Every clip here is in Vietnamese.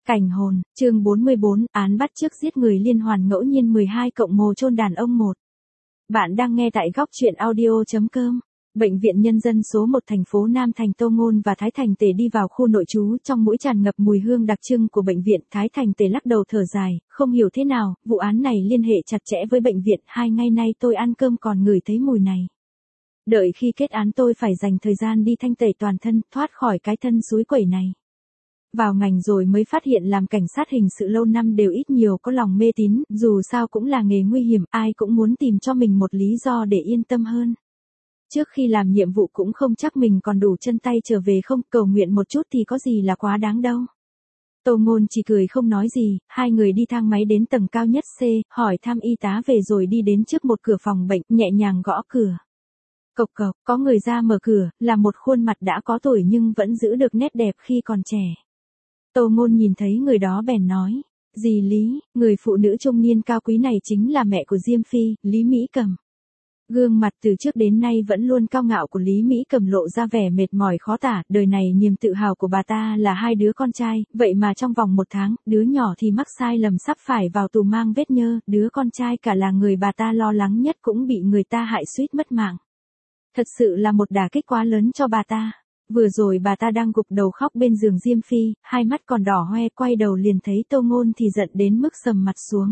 Cảnh hồn, chương 44, án bắt chước giết người liên hoàn ngẫu nhiên 12 cộng mồ chôn đàn ông 1. Bạn đang nghe tại góc truyện audio.com. Bệnh viện Nhân dân số 1 thành phố Nam Thành Tô Ngôn và Thái Thành Tề đi vào khu nội trú trong mũi tràn ngập mùi hương đặc trưng của bệnh viện. Thái Thành Tề lắc đầu thở dài, không hiểu thế nào, vụ án này liên hệ chặt chẽ với bệnh viện. 2 ngày nay tôi ăn cơm còn ngửi thấy mùi này. Đợi khi kết án tôi phải dành thời gian đi thanh tẩy toàn thân, thoát khỏi cái thân suối quẩy này. Vào ngành rồi mới phát hiện làm cảnh sát hình sự lâu năm đều ít nhiều có lòng mê tín, dù sao cũng là nghề nguy hiểm, ai cũng muốn tìm cho mình một lý do để yên tâm hơn. Trước khi làm nhiệm vụ cũng không chắc mình còn đủ chân tay trở về không, cầu nguyện một chút thì có gì là quá đáng đâu. Tô Ngôn chỉ cười không nói gì, hai người đi thang máy đến tầng cao nhất C, hỏi thăm y tá về rồi đi đến trước một cửa phòng bệnh, nhẹ nhàng gõ cửa. Cộc cộc, có người ra mở cửa, là một khuôn mặt đã có tuổi nhưng vẫn giữ được nét đẹp khi còn trẻ. Tô Ngôn nhìn thấy người đó bèn nói, dì Lý, người phụ nữ trung niên cao quý này chính là mẹ của Diêm Phi, Lý Mỹ Cầm. Gương mặt từ trước đến nay vẫn luôn cao ngạo của Lý Mỹ Cầm lộ ra vẻ mệt mỏi khó tả, đời này niềm tự hào của bà ta là 2 đứa con trai, vậy mà trong vòng 1 tháng, đứa nhỏ thì mắc sai lầm sắp phải vào tù mang vết nhơ, đứa con trai cả là người bà ta lo lắng nhất cũng bị người ta hại suýt mất mạng. Thật sự là một đả kích quá lớn cho bà ta. Vừa rồi bà ta đang gục đầu khóc bên giường Diêm Phi, hai mắt còn đỏ hoe, quay đầu liền thấy Tô Ngôn thì giận đến mức sầm mặt xuống.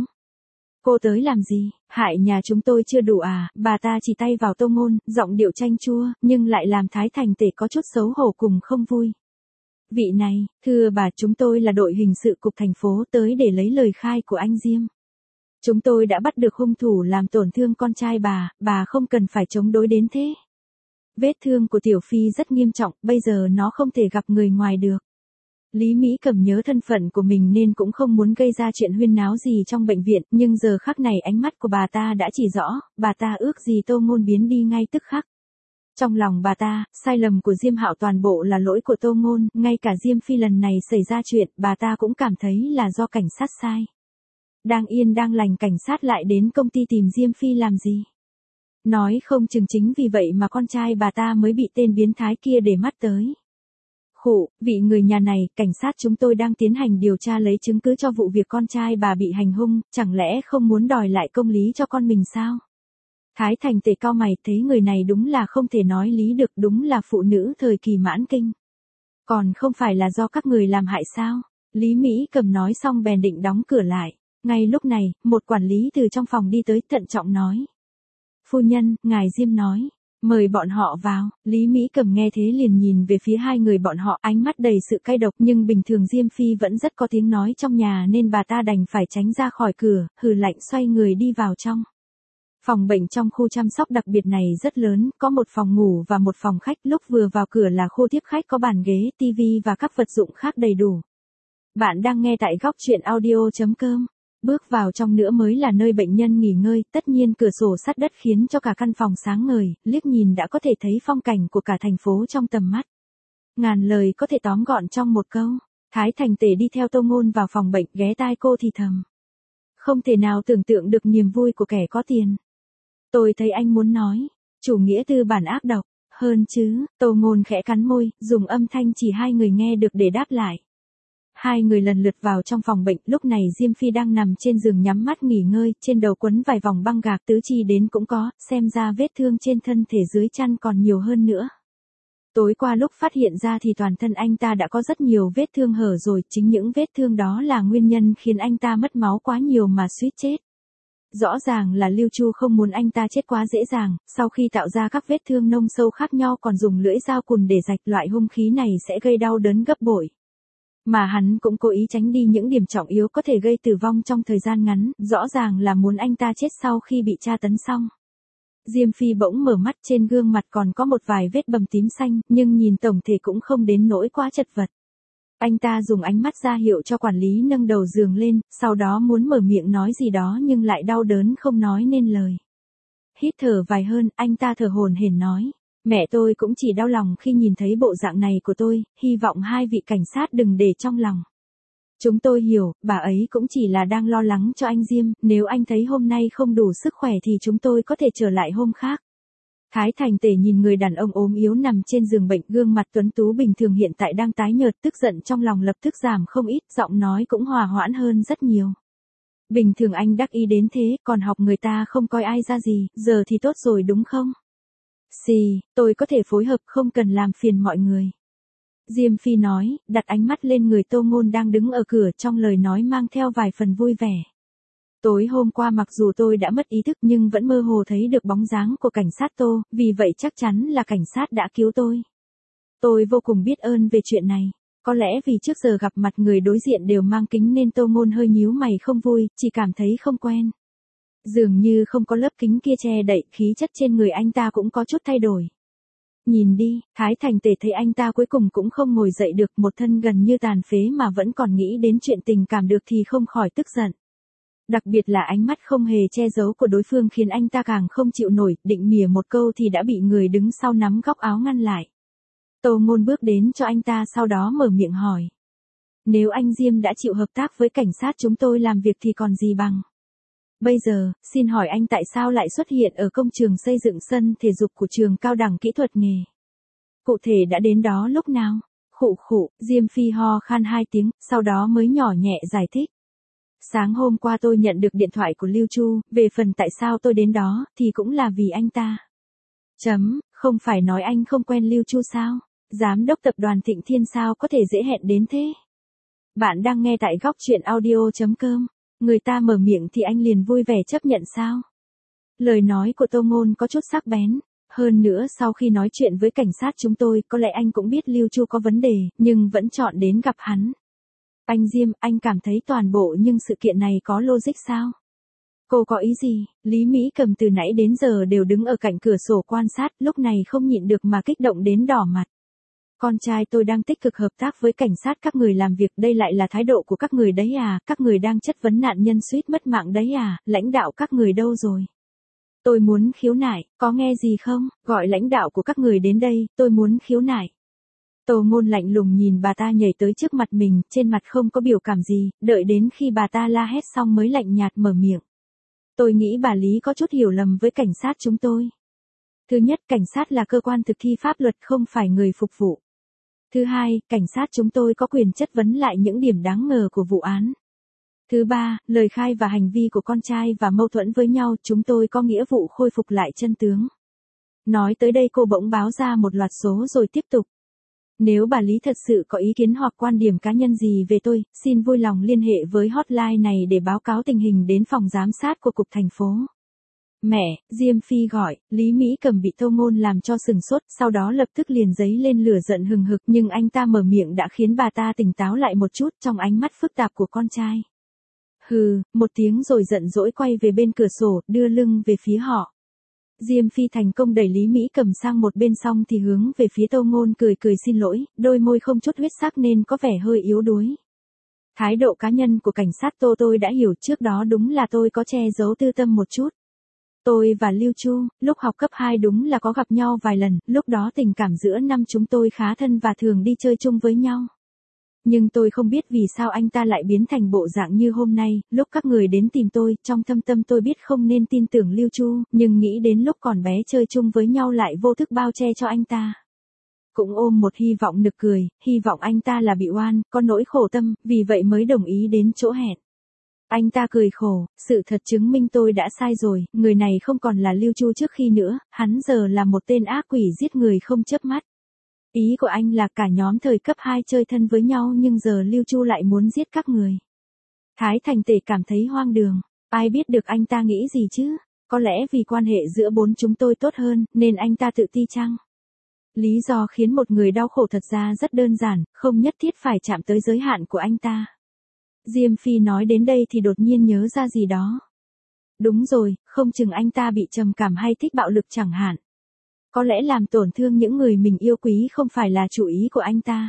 Cô tới làm gì, hại nhà chúng tôi chưa đủ à, bà ta chỉ tay vào Tô Ngôn, giọng điệu chanh chua, nhưng lại làm Thái Thành Tề có chút xấu hổ cùng không vui. Vị này, thưa bà, chúng tôi là đội hình sự cục thành phố tới để lấy lời khai của anh Diêm. Chúng tôi đã bắt được hung thủ làm tổn thương con trai bà không cần phải chống đối đến thế. Vết thương của Tiểu Phi rất nghiêm trọng, bây giờ nó không thể gặp người ngoài được. Lý Mỹ Cầm nhớ thân phận của mình nên cũng không muốn gây ra chuyện huyên náo gì trong bệnh viện, nhưng giờ khắc này ánh mắt của bà ta đã chỉ rõ, bà ta ước gì Tô Ngôn biến đi ngay tức khắc. Trong lòng bà ta, sai lầm của Diêm Hạo toàn bộ là lỗi của Tô Ngôn, ngay cả Diêm Phi lần này xảy ra chuyện, bà ta cũng cảm thấy là do cảnh sát sai. Đang yên đang lành cảnh sát lại đến công ty tìm Diêm Phi làm gì? Nói không chừng chính vì vậy mà con trai bà ta mới bị tên biến thái kia để mắt tới. Khụ, vị người nhà này, cảnh sát chúng tôi đang tiến hành điều tra lấy chứng cứ cho vụ việc con trai bà bị hành hung, chẳng lẽ không muốn đòi lại công lý cho con mình sao? Thái Thành Tề cau mày, thấy người này đúng là không thể nói lý được, đúng là phụ nữ thời kỳ mãn kinh. Còn không phải là do các người làm hại sao? Lý Mỹ Cầm nói xong bèn định đóng cửa lại. Ngay lúc này, một quản lý từ trong phòng đi tới, thận trọng nói. Phu nhân, ngài Diêm nói, mời bọn họ vào. Lý Mỹ Cầm nghe thế liền nhìn về phía hai người bọn họ, ánh mắt đầy sự cay độc, nhưng bình thường Diêm Phi vẫn rất có tiếng nói trong nhà nên bà ta đành phải tránh ra khỏi cửa, hừ lạnh xoay người đi vào trong. Phòng bệnh trong khu chăm sóc đặc biệt này rất lớn, có một phòng ngủ và một phòng khách, lúc vừa vào cửa là khu tiếp khách có bàn ghế, tivi và các vật dụng khác đầy đủ. Bạn đang nghe tại góc truyện audio.com. Bước vào trong nữa mới là nơi bệnh nhân nghỉ ngơi, tất nhiên cửa sổ sắt đất khiến cho cả căn phòng sáng ngời, liếc nhìn đã có thể thấy phong cảnh của cả thành phố trong tầm mắt. Ngàn lời có thể tóm gọn trong một câu. Thái Thành Tề đi theo Tô Ngôn vào phòng bệnh, ghé tai cô thì thầm. Không thể nào tưởng tượng được niềm vui của kẻ có tiền. Tôi thấy anh muốn nói, chủ nghĩa tư bản ác độc, hơn chứ, Tô Ngôn khẽ cắn môi, dùng âm thanh chỉ hai người nghe được để đáp lại. Hai người lần lượt vào trong phòng bệnh, lúc này Diêm Phi đang nằm trên giường nhắm mắt nghỉ ngơi, trên đầu quấn vài vòng băng gạc, tứ chi đến cũng có, xem ra vết thương trên thân thể dưới chăn còn nhiều hơn nữa. Tối qua lúc phát hiện ra thì toàn thân anh ta đã có rất nhiều vết thương hở rồi, chính những vết thương đó là nguyên nhân khiến anh ta mất máu quá nhiều mà suýt chết. Rõ ràng là Lưu Chu không muốn anh ta chết quá dễ dàng, sau khi tạo ra các vết thương nông sâu khác nhau còn dùng lưỡi dao cùn để rạch, loại hung khí này sẽ gây đau đớn gấp bội. Mà hắn cũng cố ý tránh đi những điểm trọng yếu có thể gây tử vong trong thời gian ngắn, rõ ràng là muốn anh ta chết sau khi bị tra tấn xong. Diêm Phi bỗng mở mắt, trên gương mặt còn có một vài vết bầm tím xanh, nhưng nhìn tổng thể cũng không đến nỗi quá chật vật. Anh ta dùng ánh mắt ra hiệu cho quản lý nâng đầu giường lên, sau đó muốn mở miệng nói gì đó nhưng lại đau đớn không nói nên lời. Hít thở vài hơn, anh ta thở hổn hển nói. Mẹ tôi cũng chỉ đau lòng khi nhìn thấy bộ dạng này của tôi, hy vọng hai vị cảnh sát đừng để trong lòng. Chúng tôi hiểu, bà ấy cũng chỉ là đang lo lắng cho anh Diêm, nếu anh thấy hôm nay không đủ sức khỏe thì chúng tôi có thể trở lại hôm khác. Thái Thành Tể nhìn người đàn ông ốm yếu nằm trên giường bệnh, gương mặt tuấn tú bình thường hiện tại đang tái nhợt, tức giận trong lòng lập tức giảm không ít, giọng nói cũng hòa hoãn hơn rất nhiều. Bình thường anh đắc ý đến thế, còn học người ta không coi ai ra gì, giờ thì tốt rồi đúng không? Xì, tôi có thể phối hợp, không cần làm phiền mọi người. Diêm Phi nói, đặt ánh mắt lên người Tô Ngôn đang đứng ở cửa, trong lời nói mang theo vài phần vui vẻ. Tối hôm qua mặc dù tôi đã mất ý thức nhưng vẫn mơ hồ thấy được bóng dáng của cảnh sát Tô, vì vậy chắc chắn là cảnh sát đã cứu tôi. Tôi vô cùng biết ơn về chuyện này. Có lẽ vì trước giờ gặp mặt người đối diện đều mang kính nên Tô Ngôn hơi nhíu mày không vui, chỉ cảm thấy không quen. Dường như không có lớp kính kia che đậy, khí chất trên người anh ta cũng có chút thay đổi. Nhìn đi, Thái Thành Tể thấy anh ta cuối cùng cũng không ngồi dậy được, một thân gần như tàn phế mà vẫn còn nghĩ đến chuyện tình cảm được thì không khỏi tức giận. Đặc biệt là ánh mắt không hề che giấu của đối phương khiến anh ta càng không chịu nổi, định mỉa một câu thì đã bị người đứng sau nắm góc áo ngăn lại. Tô Ngôn bước đến cho anh ta sau đó mở miệng hỏi. Nếu anh Diêm đã chịu hợp tác với cảnh sát chúng tôi làm việc thì còn gì bằng. Bây giờ, xin hỏi anh tại sao lại xuất hiện ở công trường xây dựng sân thể dục của trường cao đẳng kỹ thuật nghề? Cụ thể đã đến đó lúc nào? Khụ khụ, Diêm Phi ho khan 2 tiếng, sau đó mới nhỏ nhẹ giải thích. Sáng hôm qua tôi nhận được điện thoại của Lưu Chu, về phần tại sao tôi đến đó, thì cũng là vì anh ta. Không phải nói anh không quen Lưu Chu sao? Giám đốc tập đoàn Thịnh Thiên sao có thể dễ hẹn đến thế? Bạn đang nghe tại góc truyện audio.com. Người ta mở miệng thì anh liền vui vẻ chấp nhận sao? Lời nói của Tô Ngôn có chút sắc bén. Hơn nữa sau khi nói chuyện với cảnh sát chúng tôi, có lẽ anh cũng biết Lưu Chu có vấn đề, nhưng vẫn chọn đến gặp hắn. Anh Diêm, anh cảm thấy toàn bộ nhưng sự kiện này có logic sao? Cô có ý gì? Lý Mỹ Cầm từ nãy đến giờ đều đứng ở cạnh cửa sổ quan sát, lúc này không nhịn được mà kích động đến đỏ mặt. Con trai tôi đang tích cực hợp tác với cảnh sát các người làm việc, đây lại là thái độ của các người đấy à, các người đang chất vấn nạn nhân suýt mất mạng đấy à, lãnh đạo các người đâu rồi? Tôi muốn khiếu nại, có nghe gì không, gọi lãnh đạo của các người đến đây, tôi muốn khiếu nại. Tô Ngôn lạnh lùng nhìn bà ta nhảy tới trước mặt mình, trên mặt không có biểu cảm gì, đợi đến khi bà ta la hét xong mới lạnh nhạt mở miệng. Tôi nghĩ bà Lý có chút hiểu lầm với cảnh sát chúng tôi. Thứ nhất, cảnh sát là cơ quan thực thi pháp luật không phải người phục vụ. Thứ hai, cảnh sát chúng tôi có quyền chất vấn lại những điểm đáng ngờ của vụ án. Thứ ba, lời khai và hành vi của con trai và mâu thuẫn với nhau, chúng tôi có nghĩa vụ khôi phục lại chân tướng. Nói tới đây cô bỗng báo ra một loạt số rồi tiếp tục. Nếu bà Lý thật sự có ý kiến hoặc quan điểm cá nhân gì về tôi, xin vui lòng liên hệ với hotline này để báo cáo tình hình đến phòng giám sát của cục thành phố. Mẹ, Diêm Phi gọi, Lý Mỹ Cầm bị Tô Ngôn làm cho sừng sốt, sau đó lập tức liền dấy lên lửa giận hừng hực, nhưng anh ta mở miệng đã khiến bà ta tỉnh táo lại một chút trong ánh mắt phức tạp của con trai. Hừ, một tiếng rồi giận dỗi quay về bên cửa sổ, đưa lưng về phía họ. Diêm Phi thành công đẩy Lý Mỹ Cầm sang một bên xong thì hướng về phía Tô Ngôn cười cười xin lỗi, đôi môi không chút huyết sắc nên có vẻ hơi yếu đuối. Thái độ cá nhân của cảnh sát Tô tôi đã hiểu, trước đó đúng là tôi có che giấu tư tâm một chút. Tôi và Lưu Chu, lúc học cấp 2 đúng là có gặp nhau vài lần, lúc đó tình cảm giữa năm chúng tôi khá thân và thường đi chơi chung với nhau. Nhưng tôi không biết vì sao anh ta lại biến thành bộ dạng như hôm nay, lúc các người đến tìm tôi, trong thâm tâm tôi biết không nên tin tưởng Lưu Chu, nhưng nghĩ đến lúc còn bé chơi chung với nhau lại vô thức bao che cho anh ta. Cũng ôm một hy vọng nực cười, hy vọng anh ta là bị oan, có nỗi khổ tâm, vì vậy mới đồng ý đến chỗ hẹn. Anh ta cười khổ, sự thật chứng minh tôi đã sai rồi, người này không còn là Lưu Chu trước khi nữa, hắn giờ là một tên ác quỷ giết người không chớp mắt. Ý của anh là cả nhóm thời cấp 2 chơi thân với nhau nhưng giờ Lưu Chu lại muốn giết các người. Thái Thành Tể cảm thấy hoang đường, ai biết được anh ta nghĩ gì chứ, có lẽ vì quan hệ giữa bốn chúng tôi tốt hơn, nên anh ta tự ti chăng? Lý do khiến một người đau khổ thật ra rất đơn giản, không nhất thiết phải chạm tới giới hạn của anh ta. Diêm Phi nói đến đây thì đột nhiên nhớ ra gì đó. Đúng rồi, không chừng anh ta bị trầm cảm hay thích bạo lực chẳng hạn. Có lẽ làm tổn thương những người mình yêu quý không phải là chủ ý của anh ta.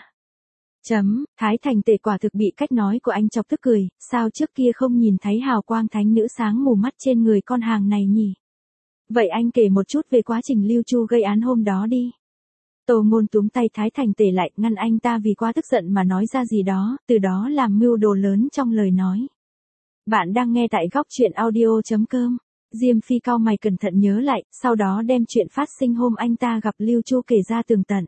Thái Thành Tể quả thực bị cách nói của anh chọc tức cười, sao trước kia không nhìn thấy hào quang thánh nữ sáng mù mắt trên người con hàng này nhỉ? Vậy anh kể một chút về quá trình Lưu Chu gây án hôm đó đi. Tô Ngôn túm tay Thái Thành Tể lại, ngăn anh ta vì quá tức giận mà nói ra gì đó, từ đó làm mưu đồ lớn trong lời nói. Bạn đang nghe tại góc truyện audio.com. Diêm Phi cau mày cẩn thận nhớ lại, sau đó đem chuyện phát sinh hôm anh ta gặp Lưu Chu kể ra tường tận.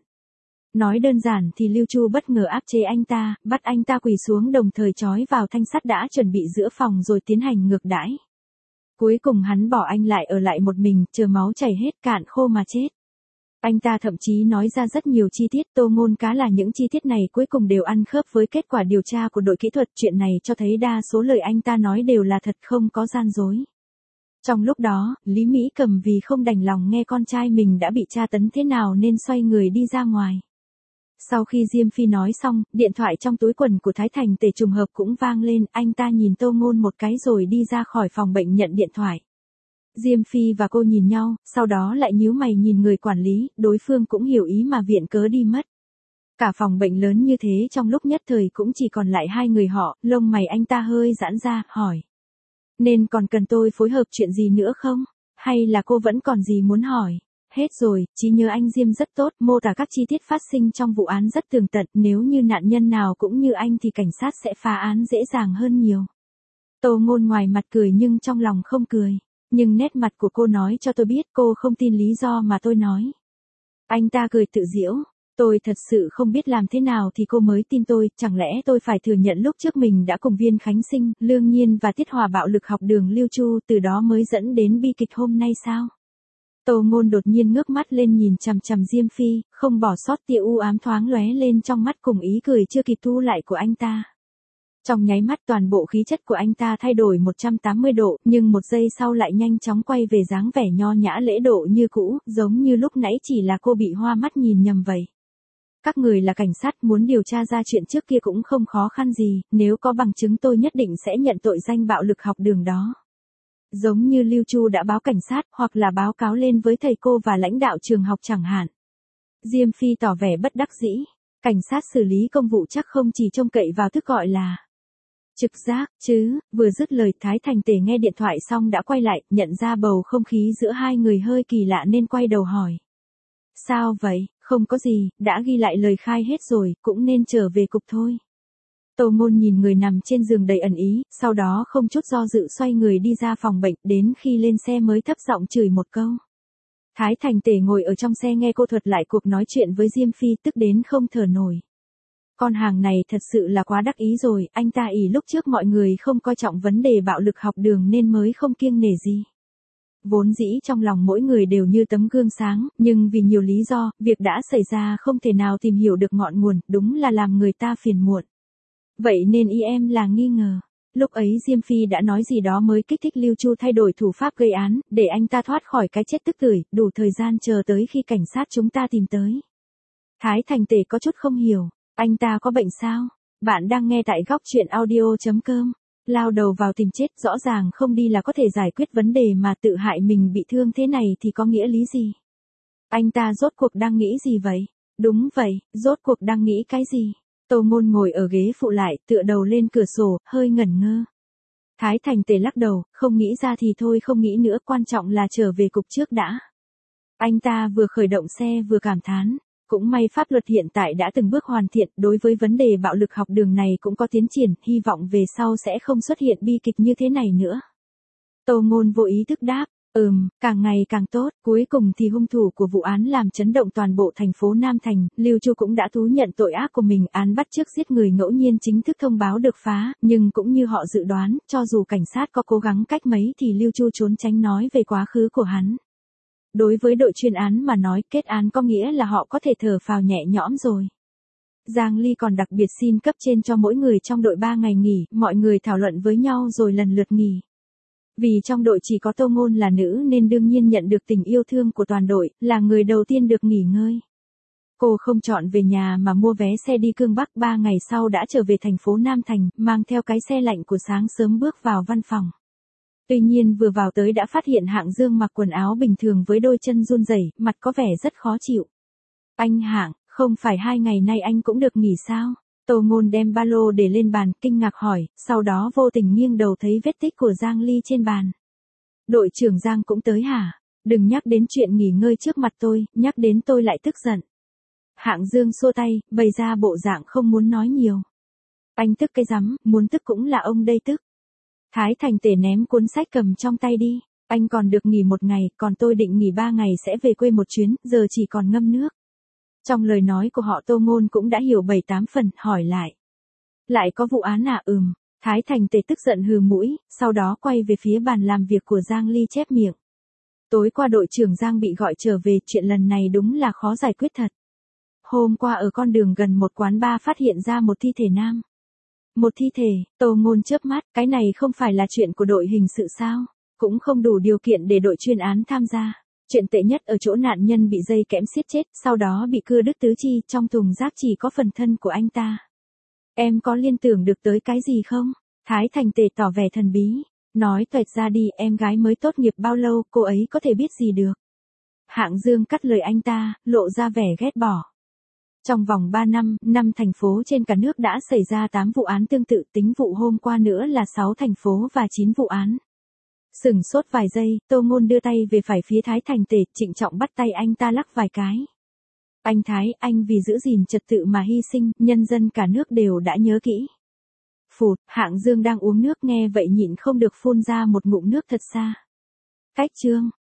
Nói đơn giản thì Lưu Chu bất ngờ áp chế anh ta, bắt anh ta quỳ xuống đồng thời trói vào thanh sắt đã chuẩn bị giữa phòng rồi tiến hành ngược đãi. Cuối cùng hắn bỏ anh lại ở lại một mình, chờ máu chảy hết cạn khô mà chết. Anh ta thậm chí nói ra rất nhiều chi tiết, Tô Ngôn cá là những chi tiết này cuối cùng đều ăn khớp với kết quả điều tra của đội kỹ thuật. Chuyện này cho thấy đa số lời anh ta nói đều là thật, không có gian dối. Trong lúc đó, Lý Mỹ Cầm vì không đành lòng nghe con trai mình đã bị tra tấn thế nào nên xoay người đi ra ngoài. Sau khi Diêm Phi nói xong, điện thoại trong túi quần của Thái Thành Tề trùng hợp cũng vang lên, anh ta nhìn Tô Ngôn một cái rồi đi ra khỏi phòng bệnh nhận điện thoại. Diêm Phi và cô nhìn nhau, sau đó lại nhíu mày nhìn người quản lý, đối phương cũng hiểu ý mà viện cớ đi mất. Cả phòng bệnh lớn như thế trong lúc nhất thời cũng chỉ còn lại hai người họ, lông mày anh ta hơi giãn ra, hỏi. Nên còn cần tôi phối hợp chuyện gì nữa không? Hay là cô vẫn còn gì muốn hỏi? Hết rồi, trí nhớ anh Diêm rất tốt, mô tả các chi tiết phát sinh trong vụ án rất tường tận, nếu như nạn nhân nào cũng như anh thì cảnh sát sẽ phá án dễ dàng hơn nhiều. Tô Ngôn ngoài mặt cười nhưng trong lòng không cười. Nhưng nét mặt của cô nói cho tôi biết cô không tin lý do mà tôi nói. Anh ta cười tự giễu. Tôi thật sự không biết làm thế nào thì cô mới tin tôi, chẳng lẽ tôi phải thừa nhận lúc trước mình đã cùng Viên Khánh Sinh, Lương Nhiên và Tiết Hòa bạo lực học đường Lưu Chu, từ đó mới dẫn đến bi kịch hôm nay sao? Tô Ngôn đột nhiên ngước mắt lên nhìn chằm chằm Diêm Phi, không bỏ sót tia u ám thoáng lóe lên trong mắt cùng ý cười chưa kịp thu lại của anh ta. Trong nháy mắt toàn bộ khí chất của anh ta thay đổi 180 độ, nhưng một giây sau lại nhanh chóng quay về dáng vẻ nho nhã lễ độ như cũ, giống như lúc nãy chỉ là cô bị hoa mắt nhìn nhầm vậy. Các người là cảnh sát, muốn điều tra ra chuyện trước kia cũng không khó khăn gì, nếu có bằng chứng tôi nhất định sẽ nhận tội danh bạo lực học đường đó. Giống như Lưu Chu đã báo cảnh sát, hoặc là báo cáo lên với thầy cô và lãnh đạo trường học chẳng hạn. Diêm Phi tỏ vẻ bất đắc dĩ, cảnh sát xử lý công vụ chắc không chỉ trông cậy vào thức gọi là trực giác, chứ. Vừa dứt lời Thái Thành Tề nghe điện thoại xong đã quay lại, nhận ra bầu không khí giữa hai người hơi kỳ lạ nên quay đầu hỏi. Sao vậy? Không có gì, đã ghi lại lời khai hết rồi, cũng nên trở về cục thôi. Tô Ngôn nhìn người nằm trên giường đầy ẩn ý, sau đó không chút do dự xoay người đi ra phòng bệnh, đến khi lên xe mới thấp giọng chửi một câu. Thái Thành Tề ngồi ở trong xe nghe cô thuật lại cuộc nói chuyện với Diêm Phi, tức đến không thở nổi. Con hàng này thật sự là quá đắc ý rồi, anh ta ỷ lúc trước mọi người không coi trọng vấn đề bạo lực học đường nên mới không kiêng nể gì. Vốn dĩ trong lòng mỗi người đều như tấm gương sáng, nhưng vì nhiều lý do, việc đã xảy ra không thể nào tìm hiểu được ngọn nguồn, đúng là làm người ta phiền muộn. Vậy nên y em là nghi ngờ. Lúc ấy Diêm Phi đã nói gì đó mới kích thích Lưu Chu thay đổi thủ pháp gây án, để anh ta thoát khỏi cái chết tức tưởi, đủ thời gian chờ tới khi cảnh sát chúng ta tìm tới. Thái Thành Tề có chút không hiểu, anh ta có bệnh sao? Bạn đang nghe tại góc truyện audio.com. Lao đầu vào tìm chết, rõ ràng không đi là có thể giải quyết vấn đề mà tự hại mình bị thương thế này thì có nghĩa lý gì? Anh ta rốt cuộc đang nghĩ gì vậy? Đúng vậy, rốt cuộc đang nghĩ cái gì? Tô Ngôn ngồi ở ghế phụ lại, tựa đầu lên cửa sổ, hơi ngẩn ngơ. Thái Thành Tề lắc đầu, không nghĩ ra thì thôi không nghĩ nữa, quan trọng là trở về cục trước đã. Anh ta vừa khởi động xe vừa cảm thán. Cũng may pháp luật hiện tại đã từng bước hoàn thiện, đối với vấn đề bạo lực học đường này cũng có tiến triển, hy vọng về sau sẽ không xuất hiện bi kịch như thế này nữa. Tô Ngôn vô ý thức đáp, càng ngày càng tốt, cuối cùng thì hung thủ của vụ án làm chấn động toàn bộ thành phố Nam Thành, Lưu Chu cũng đã thú nhận tội ác của mình, án bắt chước giết người ngẫu nhiên chính thức thông báo được phá, nhưng cũng như họ dự đoán, cho dù cảnh sát có cố gắng cách mấy thì Lưu Chu trốn tránh nói về quá khứ của hắn. Đối với đội chuyên án mà nói, kết án có nghĩa là họ có thể thở phào nhẹ nhõm rồi. Giang Ly còn đặc biệt xin cấp trên cho mỗi người trong đội 3 ngày nghỉ, mọi người thảo luận với nhau rồi lần lượt nghỉ. Vì trong đội chỉ có Tô Ngôn là nữ nên đương nhiên nhận được tình yêu thương của toàn đội, là người đầu tiên được nghỉ ngơi. Cô không chọn về nhà mà mua vé xe đi Cương Bắc, 3 ngày sau đã trở về thành phố Nam Thành, mang theo cái xe lạnh của sáng sớm bước vào văn phòng. Tuy nhiên vừa vào tới đã phát hiện Hạng Dương mặc quần áo bình thường với đôi chân run rẩy, mặt có vẻ rất khó chịu. Anh Hạng, không phải 2 ngày nay anh cũng được nghỉ sao? Tô Ngôn đem ba lô để lên bàn, kinh ngạc hỏi, sau đó vô tình nghiêng đầu thấy vết tích của Giang Ly trên bàn. Đội trưởng Giang cũng tới hả? Đừng nhắc đến chuyện nghỉ ngơi trước mặt tôi, nhắc đến tôi lại tức giận. Hạng Dương xua tay, bày ra bộ dạng không muốn nói nhiều. Anh tức cái rắm, muốn tức cũng là ông đây tức. Thái Thành Tề ném cuốn sách cầm trong tay đi. Anh còn được nghỉ 1 ngày, còn tôi định nghỉ 3 ngày sẽ về quê một chuyến, giờ chỉ còn ngâm nước. Trong lời nói của họ Tô Ngôn cũng đã hiểu 7-8 phần, hỏi lại. Lại có vụ án à? Thái Thành Tề tức giận hừ mũi, sau đó quay về phía bàn làm việc của Giang Ly chép miệng. Tối qua đội trưởng Giang bị gọi trở về, chuyện lần này đúng là khó giải quyết thật. Hôm qua ở con đường gần một quán bar phát hiện ra một thi thể nam. Một thi thể, Tô Ngôn chớp mắt, cái này không phải là chuyện của đội hình sự sao? Cũng không đủ điều kiện để đội chuyên án tham gia. Chuyện tệ nhất ở chỗ nạn nhân bị dây kẽm siết chết, sau đó bị cưa đứt tứ chi, trong thùng rác chỉ có phần thân của anh ta. Em có liên tưởng được tới cái gì không? Thái Thành Tề tỏ vẻ thần bí. Nói toẹt ra đi, em gái mới tốt nghiệp bao lâu, cô ấy có thể biết gì được. Hạng Dương cắt lời anh ta, lộ ra vẻ ghét bỏ. Trong vòng 3 năm, 5 thành phố trên cả nước đã xảy ra 8 vụ án tương tự, tính vụ hôm qua nữa là 6 thành phố và 9 vụ án. Sửng sốt vài giây, Tô Ngôn đưa tay về phải phía Thái Thành Tề, trịnh trọng bắt tay anh ta lắc vài cái. Anh Thái, anh vì giữ gìn trật tự mà hy sinh, nhân dân cả nước đều đã nhớ kỹ. Phụt, Hạng Dương đang uống nước nghe vậy nhịn không được phun ra một ngụm nước thật xa. Cách chương